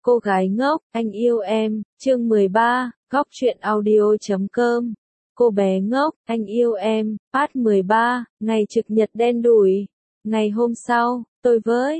Cô gái ngốc, anh yêu em, chương 13, góc truyện audio.com. Cô bé ngốc, anh yêu em, part 13, ngày trực nhật đen đủi. Ngày hôm sau, tôi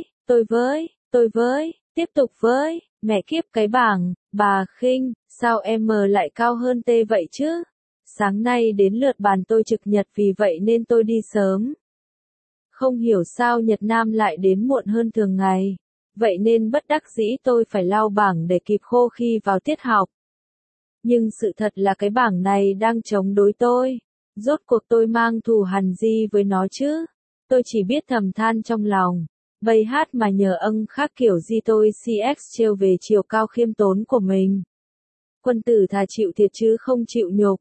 với, tiếp tục với, mẹ kiếp cái bảng, bà khinh, sao em mờ lại cao hơn T vậy chứ? Sáng nay đến lượt bàn tôi trực nhật vì vậy nên tôi đi sớm. Không hiểu sao Nhật Nam lại đến muộn hơn thường ngày. Vậy nên bất đắc dĩ tôi phải lau bảng để kịp khô khi vào tiết học. Nhưng sự thật là cái bảng này đang chống đối tôi. Rốt cuộc tôi mang thù hằn gì với nó chứ? Tôi chỉ biết thầm than trong lòng. Bầy hát mà nhờ âng khác kiểu gì tôi CX trêu về chiều cao khiêm tốn của mình. Quân tử thà chịu thiệt chứ không chịu nhục.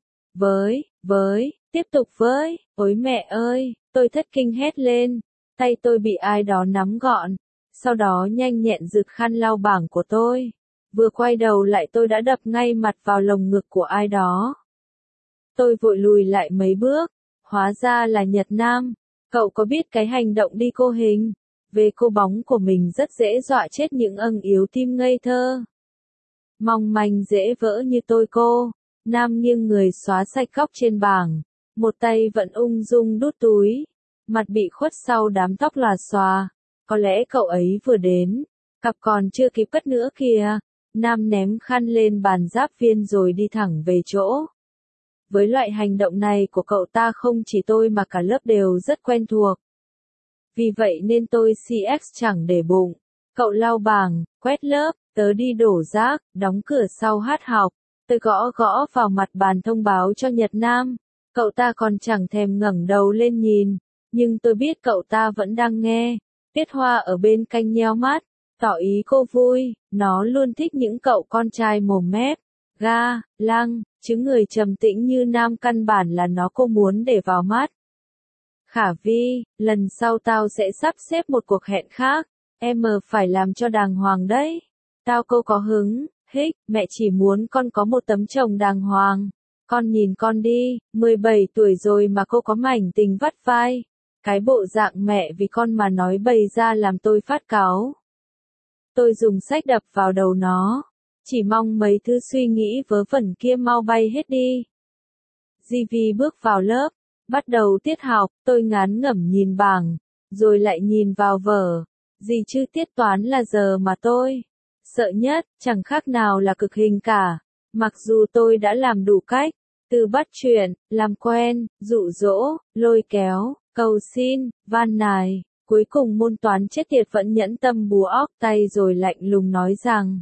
Tiếp tục với, ôi mẹ ơi, tôi thất kinh hét lên. Tay tôi bị ai đó nắm gọn. Sau đó nhanh nhẹn giựt khăn lau bảng của tôi. Vừa quay đầu lại tôi đã đập ngay mặt vào lồng ngực của ai đó. Tôi vội lùi lại mấy bước. Hóa ra là Nhật Nam. Cậu có biết cái hành động đi cô hình về cô bóng của mình rất dễ dọa chết những âng yếu tim ngây thơ. Mong manh dễ vỡ như tôi cô. Nam nghiêng người xóa sạch góc trên bảng. Một tay vẫn ung dung đút túi. Mặt bị khuất sau đám tóc lòa xòa. Có lẽ cậu ấy vừa đến, cặp còn chưa kịp cất nữa kìa. Nam ném khăn lên bàn giáp viên rồi đi thẳng về chỗ. Với loại hành động này của cậu ta không chỉ tôi mà cả lớp đều rất quen thuộc. Vì vậy nên tôi CX chẳng để bụng. Cậu lau bảng, quét lớp, tớ đi đổ rác, đóng cửa sau hát học. Tôi gõ vào mặt bàn thông báo cho Nhật Nam. Cậu ta còn chẳng thèm ngẩng đầu lên nhìn. Nhưng tôi biết cậu ta vẫn đang nghe. Tiết Hoa ở bên cạnh nheo mắt, tỏ ý cô vui, nó luôn thích những cậu con trai mồm mép, ga, lăng, chứ người trầm tĩnh như Nam căn bản là nó cô muốn để vào mắt. Khả Vi, lần sau tao sẽ sắp xếp một cuộc hẹn khác, em phải làm cho đàng hoàng đấy. Tao cô có hứng, hích, mẹ chỉ muốn con có một tấm chồng đàng hoàng. Con nhìn con đi, 17 tuổi rồi mà cô có mảnh tình vắt vai. Cái bộ dạng mẹ vì con mà nói bày ra làm tôi phát cáu. Tôi dùng sách đập vào đầu nó. Chỉ mong mấy thứ suy nghĩ vớ vẩn kia mau bay hết đi. GV bước vào lớp. Bắt đầu tiết học, tôi ngán ngẩm nhìn bảng. Rồi lại nhìn vào vở. Gì chứ tiết toán là giờ mà tôi sợ nhất, chẳng khác nào là cực hình cả. Mặc dù tôi đã làm đủ cách. Từ bắt chuyện, làm quen, dụ dỗ, lôi kéo. Cầu xin, van nài, cuối cùng môn toán chết tiệt vẫn nhẫn tâm búa óc tay rồi lạnh lùng nói rằng: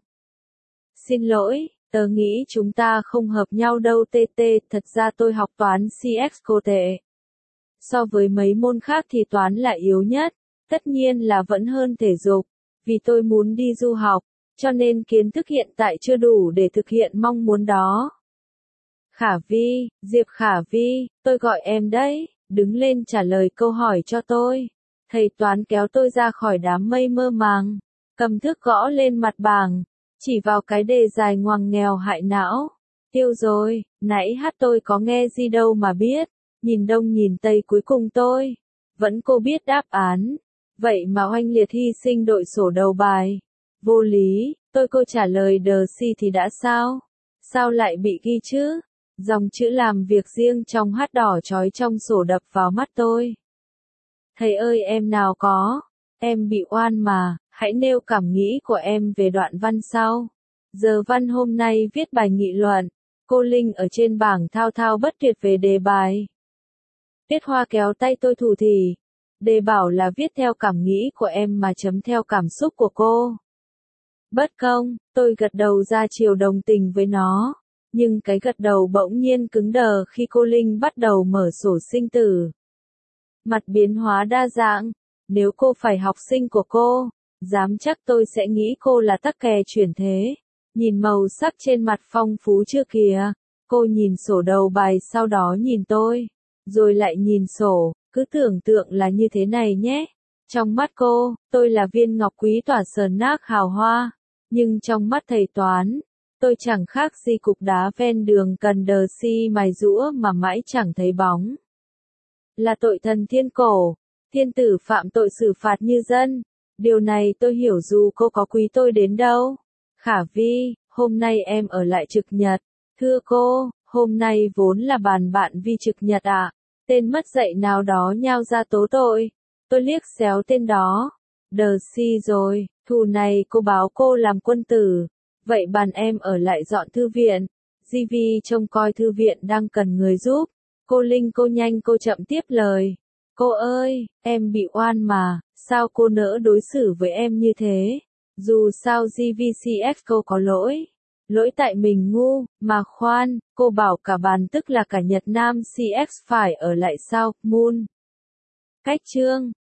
Xin lỗi, tớ nghĩ chúng ta không hợp nhau đâu TT, thật ra tôi học toán CX cô tệ. So với mấy môn khác thì toán là yếu nhất, tất nhiên là vẫn hơn thể dục, vì tôi muốn đi du học, cho nên kiến thức hiện tại chưa đủ để thực hiện mong muốn đó. Khả Vi, Diệp Khả Vi, tôi gọi em đấy. Đứng lên trả lời câu hỏi cho tôi. Thầy toán kéo tôi ra khỏi đám mây mơ màng. Cầm thước gõ lên mặt bảng. Chỉ vào cái đề dài ngoằng nghèo hại não. Tiêu rồi, nãy hát tôi có nghe gì đâu mà biết. Nhìn đông nhìn tây cuối cùng tôi vẫn cô biết đáp án. Vậy mà oanh liệt hy sinh đội sổ đầu bài. Vô lý, cô trả lời đờ si thì đã sao? Sao lại bị ghi chứ? Dòng chữ làm việc riêng trong hát đỏ chói trong sổ đập vào mắt tôi. Thầy ơi em nào có, em bị oan mà, hãy nêu cảm nghĩ của em về đoạn văn sau. Giờ văn hôm nay viết bài nghị luận, cô Linh ở trên bảng thao thao bất tuyệt về đề bài. Tiết Hoa kéo tay tôi thủ thỉ, đề bảo là viết theo cảm nghĩ của em mà chấm theo cảm xúc của cô. Bất công, tôi gật đầu ra chiều đồng tình với nó. Nhưng cái gật đầu bỗng nhiên cứng đờ khi cô Linh bắt đầu mở sổ sinh tử. Mặt biến hóa đa dạng. Nếu cô phải học sinh của cô, dám chắc tôi sẽ nghĩ cô là tắc kè chuyển thế. Nhìn màu sắc trên mặt phong phú chưa kìa. Cô nhìn sổ đầu bài sau đó nhìn tôi. Rồi lại nhìn sổ, cứ tưởng tượng là như thế này nhé. Trong mắt cô, tôi là viên ngọc quý tỏa sờn nác hào hoa. Nhưng trong mắt thầy toán, tôi chẳng khác gì cục đá ven đường cần đờ si mài giũa mà mãi chẳng thấy bóng. Là tội thần thiên cổ, thiên tử phạm tội xử phạt như dân. Điều này tôi hiểu dù cô có quý tôi đến đâu. Khả Vi, hôm nay em ở lại trực nhật. Thưa cô, hôm nay vốn là bàn bạn Vi trực nhật ạ. Tên mất dạy nào đó nhao ra tố tội. Tôi liếc xéo tên đó. Đờ si rồi, thù này cô báo cô làm quân tử. Vậy bàn em ở lại dọn thư viện. GV trông coi thư viện đang cần người giúp. Cô Linh cô nhanh cô chậm tiếp lời. Cô ơi, em bị oan mà, sao cô nỡ đối xử với em như thế? Dù sao GVCX cô có lỗi. Lỗi tại mình ngu, mà khoan, cô bảo cả bàn tức là cả Nhật Nam CX phải ở lại sao, Moon. Cách chương